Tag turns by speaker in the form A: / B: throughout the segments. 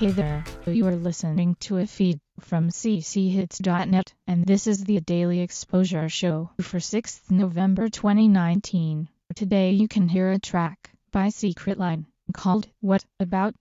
A: Hey there, you are listening to a feed from cchits.net, and this is the Daily Exposure Show for 6th November 2019. Today you can hear a track by Secret Line called What About?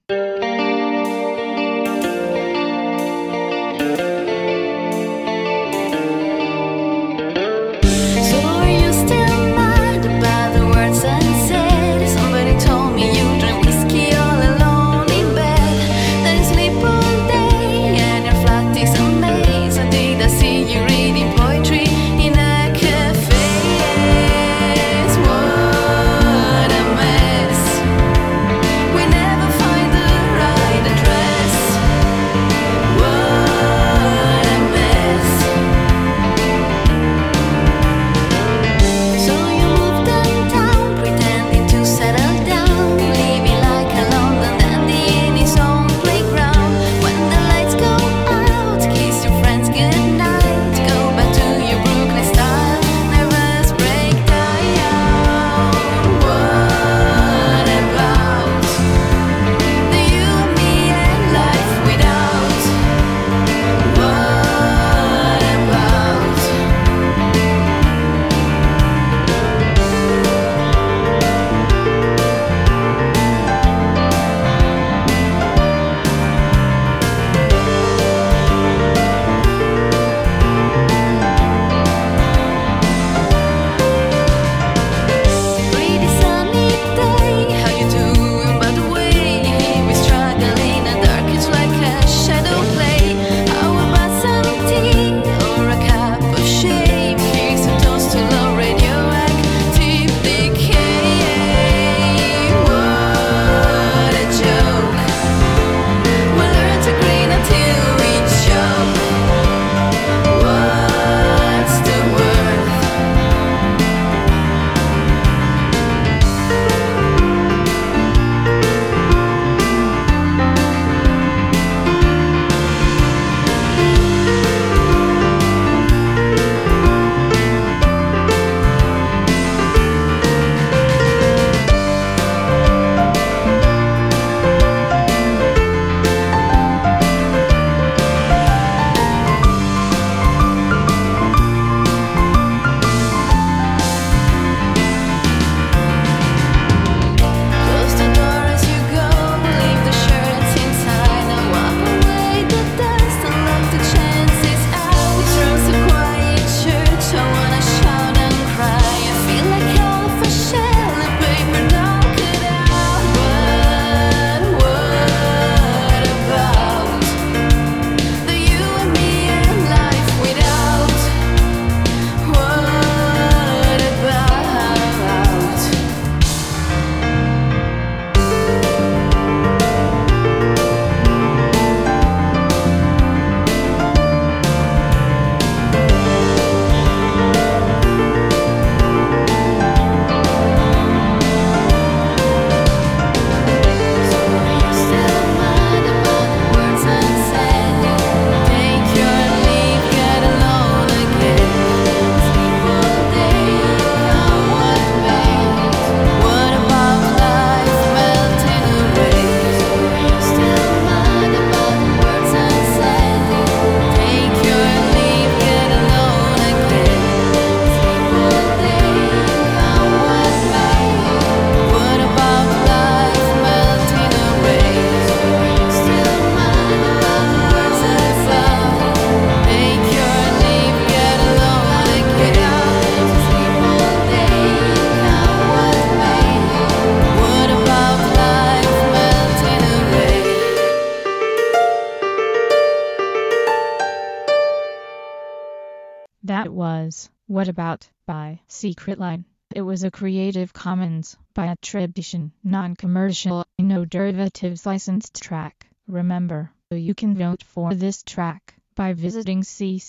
A: That was What About by Secret Line. It was a Creative Commons by attribution, non-commercial, no derivatives licensed track. Remember, you can vote for this track by visiting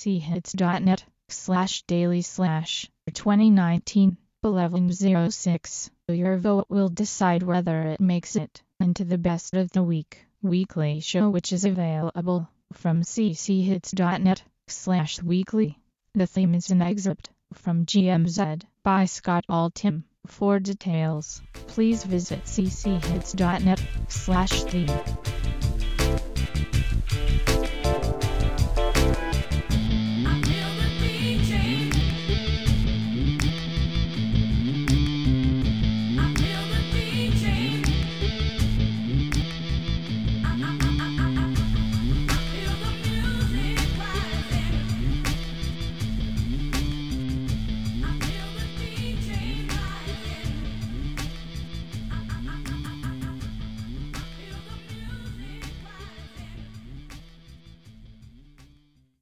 A: cchits.net/daily/2019 1106. Your vote will decide whether it makes it into the Best of the Week weekly show, which is available from cchits.net/weekly. The theme is an excerpt from GMZ by Scott Altham. For details, please visit cchits.net/theme.